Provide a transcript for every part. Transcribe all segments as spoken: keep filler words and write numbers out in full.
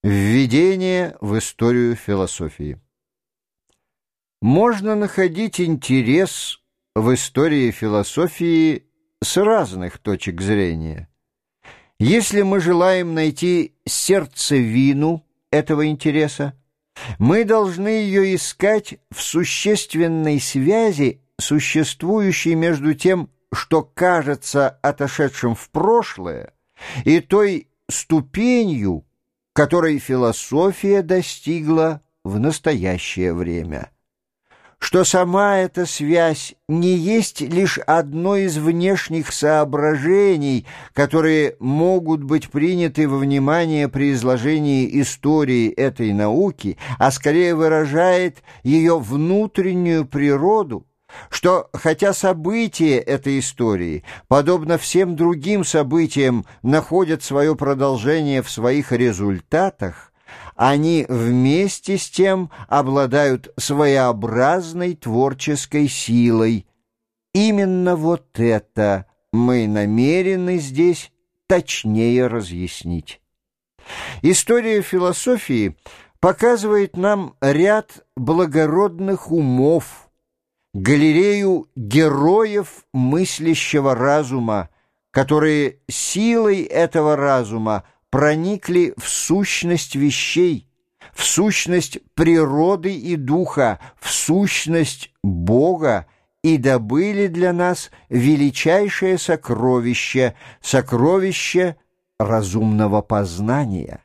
Введение в историю философии. Можно находить интерес в истории философии с разных точек зрения. Если мы желаем найти сердцевину этого интереса, мы должны ее искать в существенной связи, существующей между тем, что кажется отошедшим в прошлое, и той ступенью, которой философия достигла в настоящее время. Что сама эта связь не есть лишь одно из внешних соображений, которые могут быть приняты во внимание при изложении истории этой науки, а скорее выражает ее внутреннюю природу, что, хотя события этой истории, подобно всем другим событиям, находят свое продолжение в своих результатах, они вместе с тем обладают своеобразной творческой силой. Именно вот это мы намерены здесь точнее разъяснить. История философии показывает нам ряд благородных умов, галерею героев мыслящего разума, которые силой этого разума проникли в сущность вещей, в сущность природы и духа, в сущность Бога и добыли для нас величайшее сокровище, сокровище разумного познания.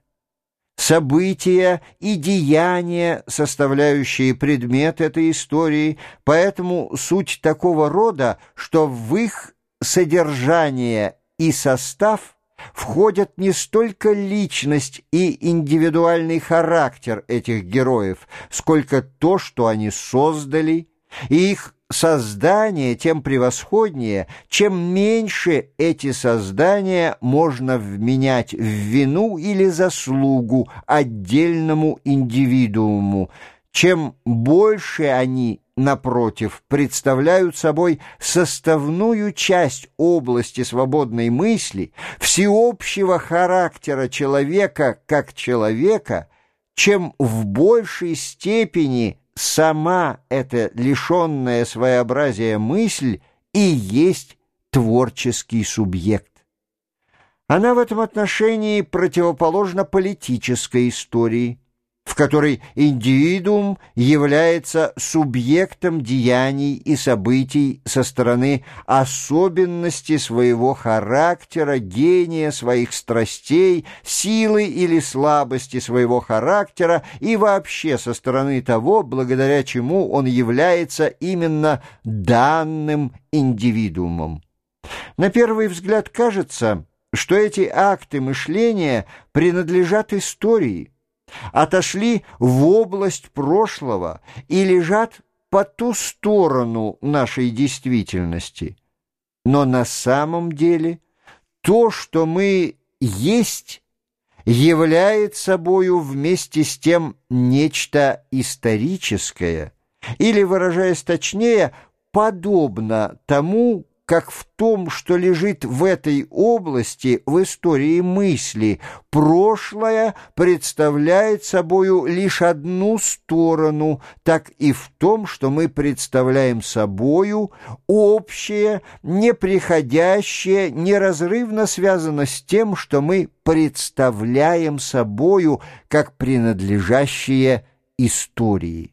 События и деяния, составляющие предмет этой истории, поэтому суть такого рода, что в их содержание и состав входят не столько личность и индивидуальный характер этих героев, сколько то, что они создали, и их создание тем превосходнее, чем меньше эти создания можно вменять в вину или заслугу отдельному индивидууму, чем больше они, напротив, представляют собой составную часть области свободной мысли, всеобщего характера человека как человека, чем в большей степени сама эта лишенная своеобразия мысль и есть творческий субъект. Она в этом отношении противоположна политической истории, в которой индивидуум является субъектом деяний и событий со стороны особенности своего характера, гения своих страстей, силы или слабости своего характера и вообще со стороны того, благодаря чему он является именно данным индивидуумом. На первый взгляд кажется, что эти акты мышления принадлежат истории, отошли в область прошлого и лежат по ту сторону нашей действительности. Но на самом деле то, что мы есть, является собою вместе с тем нечто историческое, или, выражаясь точнее, подобно тому, как в том, что лежит в этой области, в истории мысли, прошлое представляет собою лишь одну сторону, так и в том, что мы представляем собою общее, неприходящее, неразрывно связано с тем, что мы представляем собою как принадлежащее истории.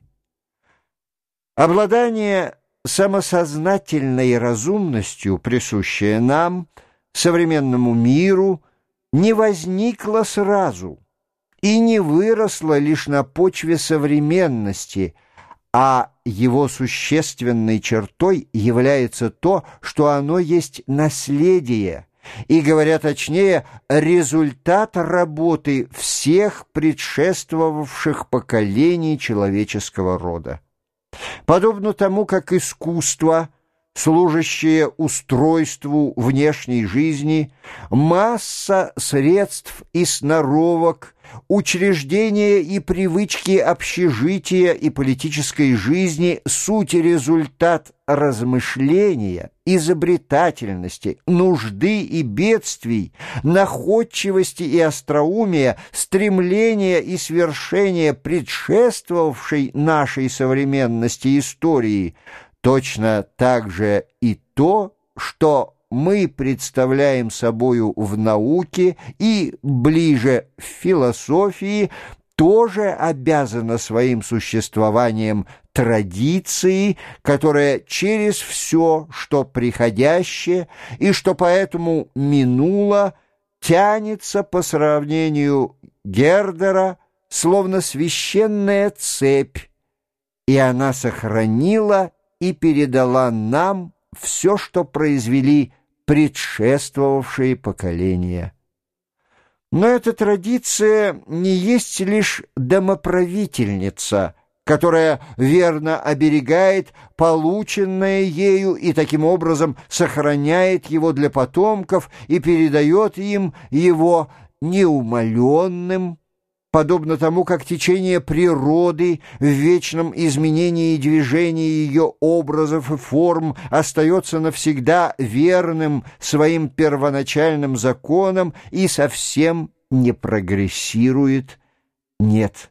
Обладание самосознательной разумностью, присущая нам, современному миру, не возникла сразу и не выросла лишь на почве современности, а его существенной чертой является то, что оно есть наследие, и, говоря точнее, результат работы всех предшествовавших поколений человеческого рода. Подобно тому, как искусство служащие устройству внешней жизни, масса средств и сноровок, учреждения и привычки общежития и политической жизни — суть и результат размышления, изобретательности, нужды и бедствий, находчивости и остроумия, стремления и свершения предшествовавшей нашей современности истории, точно так же и то, что мы представляем собою в науке и ближе в философии, тоже обязано своим существованием традиции, которая через все, что приходящее и что поэтому минуло, тянется по сравнению Гердера, словно священная цепь, и она сохранила и передала нам все, что произвели предшествовавшие поколения. Но эта традиция не есть лишь домоправительница, которая верно оберегает полученное ею и таким образом сохраняет его для потомков и передает им его неумоленным, подобно тому, как течение природы в вечном изменении и движении ее образов и форм остается навсегда верным своим первоначальным законам и совсем не прогрессирует. Нет,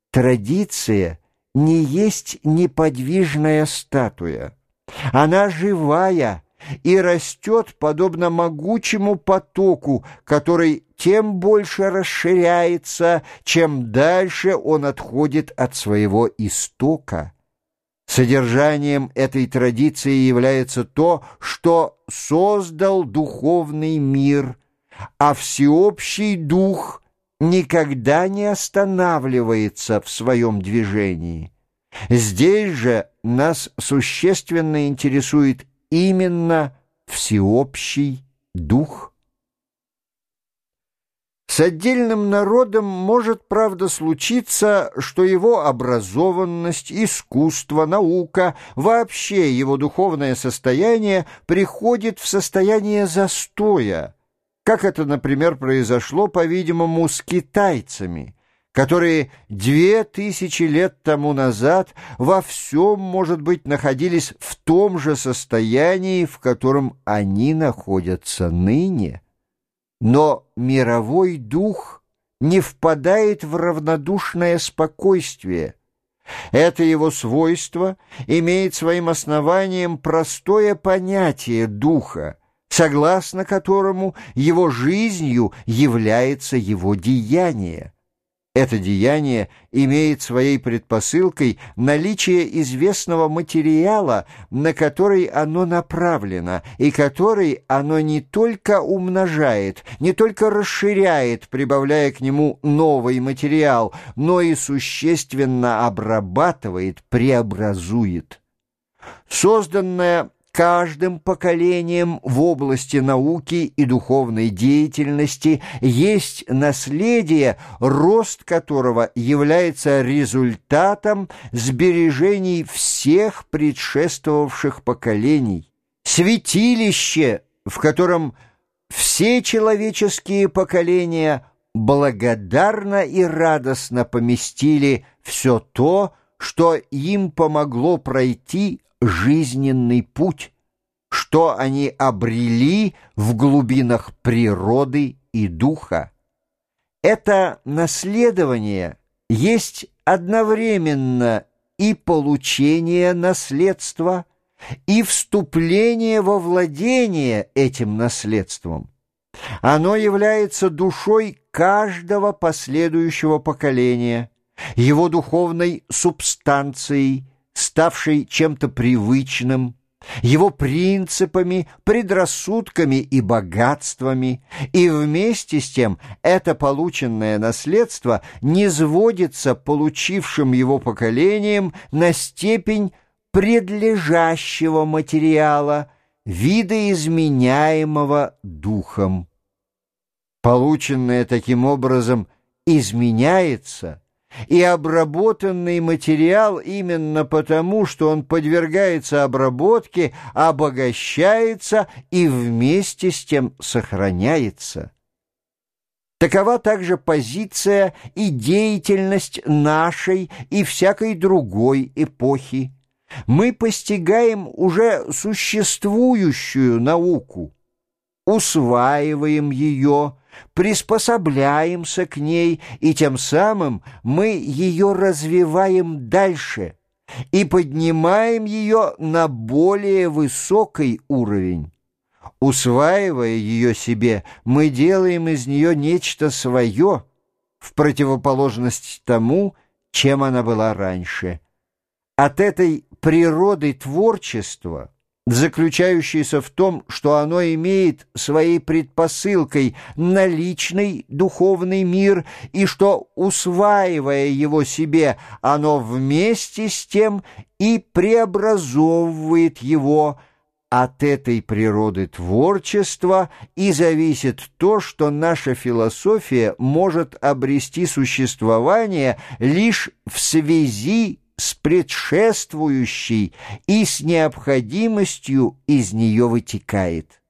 традиция не есть неподвижная статуя. Она живая и растет подобно могучему потоку, который тем больше расширяется, чем дальше он отходит от своего истока. Содержанием этой традиции является то, что создал духовный мир, а всеобщий дух никогда не останавливается в своем движении. Здесь же нас существенно интересует именно всеобщий дух. С отдельным народом может, правда, случиться, что его образованность, искусство, наука, вообще его духовное состояние приходит в состояние застоя, как это, например, произошло, по-видимому, с китайцами, которые две тысячи лет тому назад во всем, может быть, находились в том же состоянии, в котором они находятся ныне. Но мировой дух не впадает в равнодушное спокойствие. Это его свойство имеет своим основанием простое понятие духа, согласно которому его жизнью является его деяние. Это деяние имеет своей предпосылкой наличие известного материала, на который оно направлено, и который оно не только умножает, не только расширяет, прибавляя к нему новый материал, но и существенно обрабатывает, преобразует. Созданное каждым поколением в области науки и духовной деятельности есть наследие, рост которого является результатом сбережений всех предшествовавших поколений. Святилище, в котором все человеческие поколения благодарно и радостно поместили все то, что им помогло пройти жизненный путь, что они обрели в глубинах природы и духа. Это наследование есть одновременно и получение наследства, и вступление во владение этим наследством. Оно является душой каждого последующего поколения, его духовной субстанцией, ставшей чем-то привычным, его принципами, предрассудками и богатствами, и вместе с тем это полученное наследство низводится получившим его поколением на степень предлежащего материала, видоизменяемого духом. Полученное таким образом изменяется И обработанный материал именно потому, что он подвергается обработке, обогащается и вместе с тем сохраняется. Такова также позиция и деятельность нашей и всякой другой эпохи. Мы постигаем уже существующую науку, усваиваем ее, приспособляемся к ней, и тем самым мы ее развиваем дальше и поднимаем ее на более высокий уровень. Усваивая ее себе, мы делаем из нее нечто свое, в противоположность тому, чем она была раньше. От этой природы творчества, заключающейся в том, что оно имеет своей предпосылкой наличный духовный мир, и что, усваивая его себе, оно вместе с тем и преобразовывает его. От этой природы творчества и зависит то, что наша философия может обрести существование лишь в связи с предшествующей и с необходимостью из нее вытекает.